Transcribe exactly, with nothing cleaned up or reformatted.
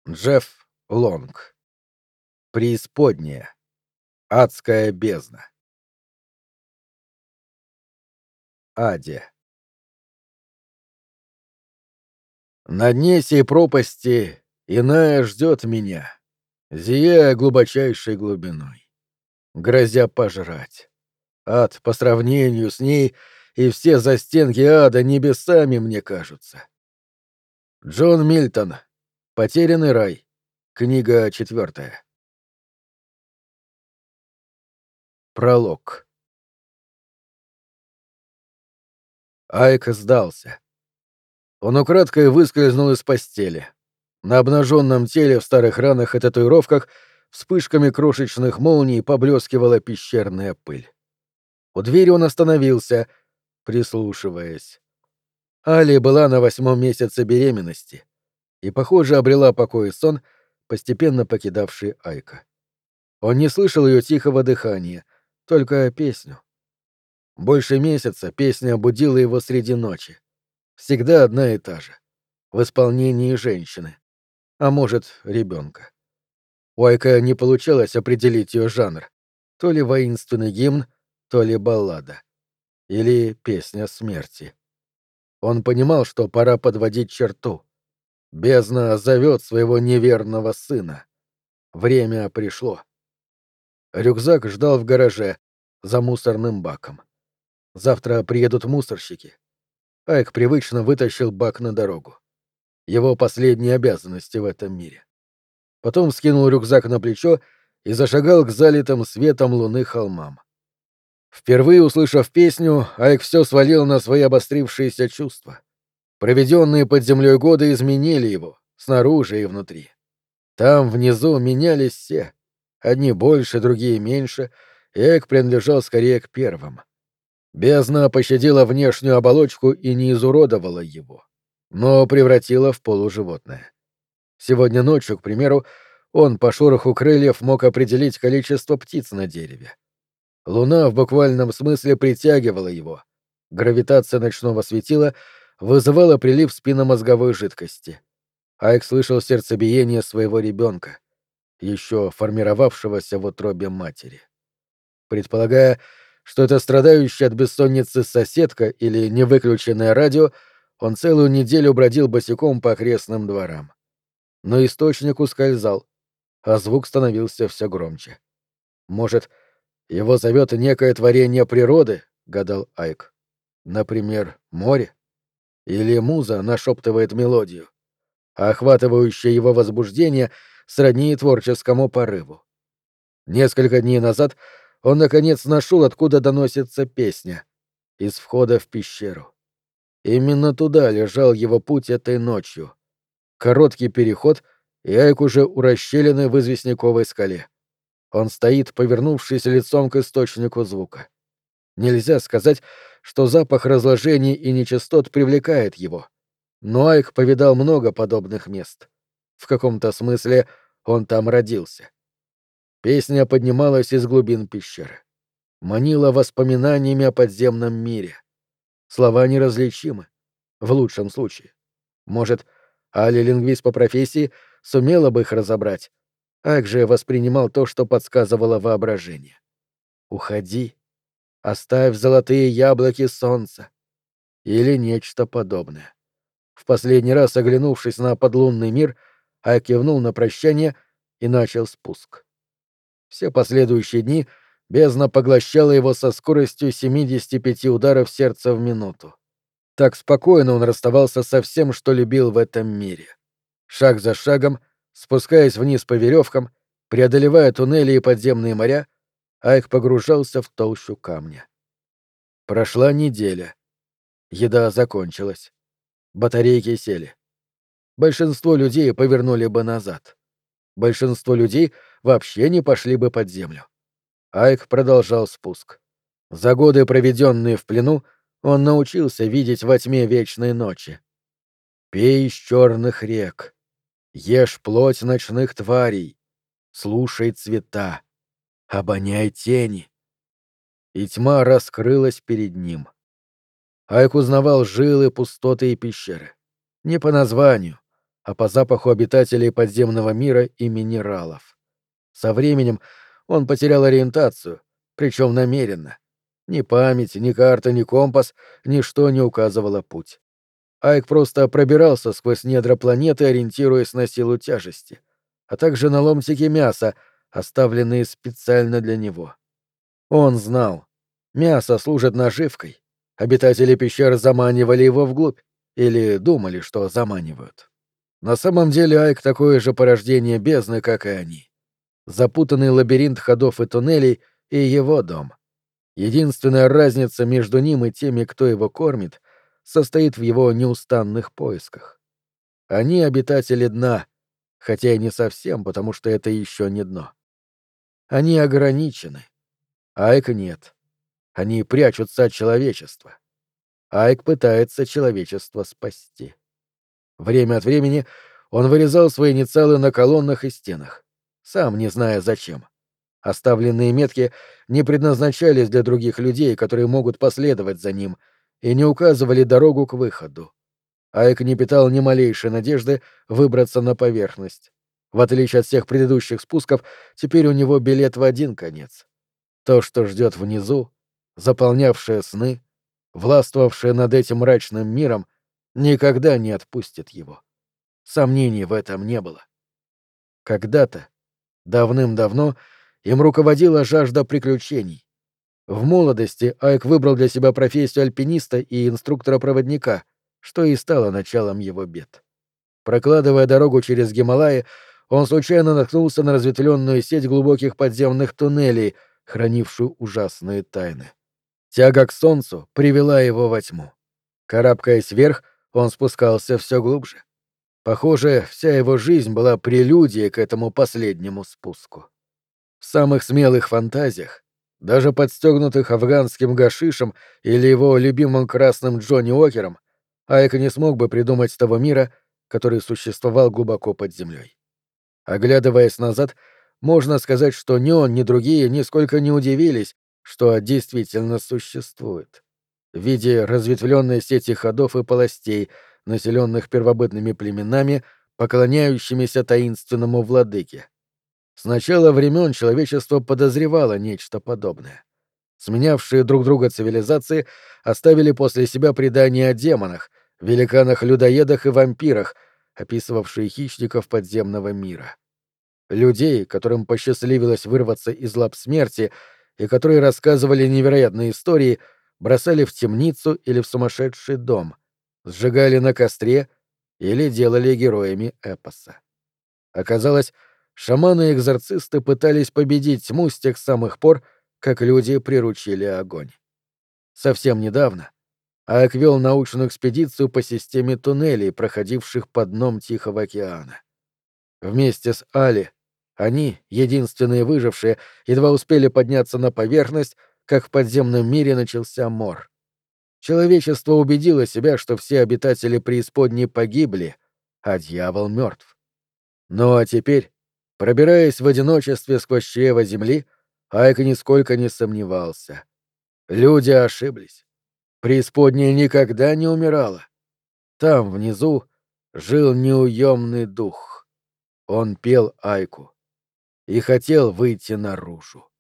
Джефф Лонг. Преисподняя. Адская бездна. Аде. На дне сей пропасти иная ждет меня, зияя глубочайшей глубиной, грозя пожрать. Ад по сравнению с ней и все застенки ада небесами мне кажутся. Джон Мильтон. Потерянный рай. Книга четвертая. Пролог. Айк сдался. Он украдкой выскользнул из постели. На обнаженном теле в старых ранах и татуировках вспышками крошечных молний поблескивала пещерная пыль. У двери он остановился, прислушиваясь. Али была на восьмом месяце беременности и, похоже, обрела покой и сон, постепенно покидавший Айка. Он не слышал ее тихого дыхания, только песню. Больше месяца песня будила его среди ночи. Всегда одна и та же. В исполнении женщины. А может, ребенка. У Айка не получалось определить ее жанр. То ли воинственный гимн, то ли баллада. Или песня смерти. Он понимал, что пора подводить черту. Бездна зовет своего неверного сына. Время пришло. Рюкзак ждал в гараже, за мусорным баком. Завтра приедут мусорщики. Айк привычно вытащил бак на дорогу. Его последние обязанности в этом мире. Потом скинул рюкзак на плечо и зашагал к залитым светом луны холмам. Впервые услышав песню, Айк все свалил на свои обострившиеся чувства. Проведенные под землей годы изменили его, снаружи и внутри. Там, внизу, менялись все. Одни больше, другие меньше, и Айк принадлежал скорее к первым. Бездна пощадила внешнюю оболочку и не изуродовала его, но превратила в полуживотное. Сегодня ночью, к примеру, он по шороху крыльев мог определить количество птиц на дереве. Луна в буквальном смысле притягивала его. Гравитация ночного светила вызывала прилив спинномозговой жидкости. Айк слышал сердцебиение своего ребенка, еще формировавшегося в утробе матери. Предполагая, что это страдающая от бессонницы соседка или невыключенное радио, он целую неделю бродил босиком по окрестным дворам. Но источник ускользал, а звук становился все громче. Может, его зовет некое творение природы, гадал Айк. Например, море? Или муза нашептывает мелодию, а охватывающее его возбуждение сродни творческому порыву. Несколько дней назад он, наконец, нашел, откуда доносится песня. Из входа в пещеру. Именно туда лежал его путь этой ночью. Короткий переход, и Айк уже у расщелины в известняковой скале. Он стоит, повернувшись лицом к источнику звука. Нельзя сказать, что запах разложений и нечистот привлекает его. Но Айк повидал много подобных мест. В каком-то смысле он там родился. Песня поднималась из глубин пещеры. Манила воспоминаниями о подземном мире. Слова неразличимы. В лучшем случае. Может, Али, лингвист по профессии, сумела бы их разобрать. Айк же воспринимал то, что подсказывало воображение. «Уходи. Оставь золотые яблоки солнца». Или нечто подобное. В последний раз, оглянувшись на подлунный мир, Айк кивнул на прощание и начал спуск. Все последующие дни бездна поглощала его со скоростью семидесяти пяти ударов сердца в минуту. Так спокойно он расставался со всем, что любил в этом мире. Шаг за шагом, спускаясь вниз по веревкам, преодолевая туннели и подземные моря, Айк погружался в толщу камня. Прошла неделя. Еда закончилась. Батарейки сели. Большинство людей повернули бы назад. Большинство людей вообще не пошли бы под землю. Айк продолжал спуск. За годы, проведенные в плену, он научился видеть во тьме вечной ночи. «Пей из черных рек, ешь плоть ночных тварей, слушай цвета, обоняй тени». И тьма раскрылась перед ним. Айк узнавал жилы, пустоты и пещеры. Не по названию, а по запаху обитателей подземного мира и минералов. Со временем он потерял ориентацию, причем намеренно. Ни память, ни карта, ни компас, ничто не указывало путь. Айк просто пробирался сквозь недра планеты, ориентируясь на силу тяжести, а также на ломтики мяса, оставленные специально для него. Он знал. Мясо служит наживкой. Обитатели пещер заманивали его вглубь, или думали, что заманивают. На самом деле Айк такое же порождение бездны, как и они. Запутанный лабиринт ходов и туннелей и его дом. Единственная разница между ним и теми, кто его кормит, состоит в его неустанных поисках. Они обитатели дна, хотя и не совсем, потому что это еще не дно. Они ограничены. Айк нет. Они прячутся от человечества. Айк пытается человечество спасти. Время от времени он вырезал свои инициалы на колоннах и стенах, сам не зная зачем. Оставленные метки не предназначались для других людей, которые могут последовать за ним, и не указывали дорогу к выходу. Айк не питал ни малейшей надежды выбраться на поверхность. В отличие от всех предыдущих спусков, теперь у него билет в один конец. То, что ждет внизу, заполнявшее сны, властвовавшее над этим мрачным миром, никогда не отпустит его. Сомнений в этом не было. Когда-то, давным-давно, им руководила жажда приключений. В молодости Айк выбрал для себя профессию альпиниста и инструктора-проводника, что и стало началом его бед. Прокладывая дорогу через Гималаи, он случайно наткнулся на разветвленную сеть глубоких подземных туннелей, хранившую ужасные тайны. Тяга к солнцу привела его во тьму. Карабкаясь вверх, он спускался все глубже. Похоже, вся его жизнь была прелюдией к этому последнему спуску. В самых смелых фантазиях, даже подстегнутых афганским гашишем или его любимым красным Джонни Уокером, Айк не смог бы придумать того мира, который существовал глубоко под землей. Оглядываясь назад, можно сказать, что ни он, ни другие нисколько не удивились, что действительно существует. В виде разветвленной сети ходов и полостей, населенных первобытными племенами, поклоняющимися таинственному владыке. С начала времен человечество подозревало нечто подобное. Сменявшие друг друга цивилизации оставили после себя предания о демонах, великанах-людоедах и вампирах, описывавшие хищников подземного мира. Людей, которым посчастливилось вырваться из лап смерти и которые рассказывали невероятные истории, бросали в темницу или в сумасшедший дом, сжигали на костре или делали героями эпоса. Оказалось, шаманы и экзорцисты пытались победить тьму с тех самых пор, как люди приручили огонь. Совсем недавно Айк вел научную экспедицию по системе туннелей, проходивших под дном Тихого океана. Вместе с Али они, единственные выжившие, едва успели подняться на поверхность, как в подземном мире начался мор. Человечество убедило себя, что все обитатели преисподней погибли, а дьявол мертв. Ну а теперь, пробираясь в одиночестве сквозь чрево земли, Айк нисколько не сомневался. Люди ошиблись. Преисподняя никогда не умирала. Там, внизу, жил неуемный дух. Он пел Айку и хотел выйти наружу.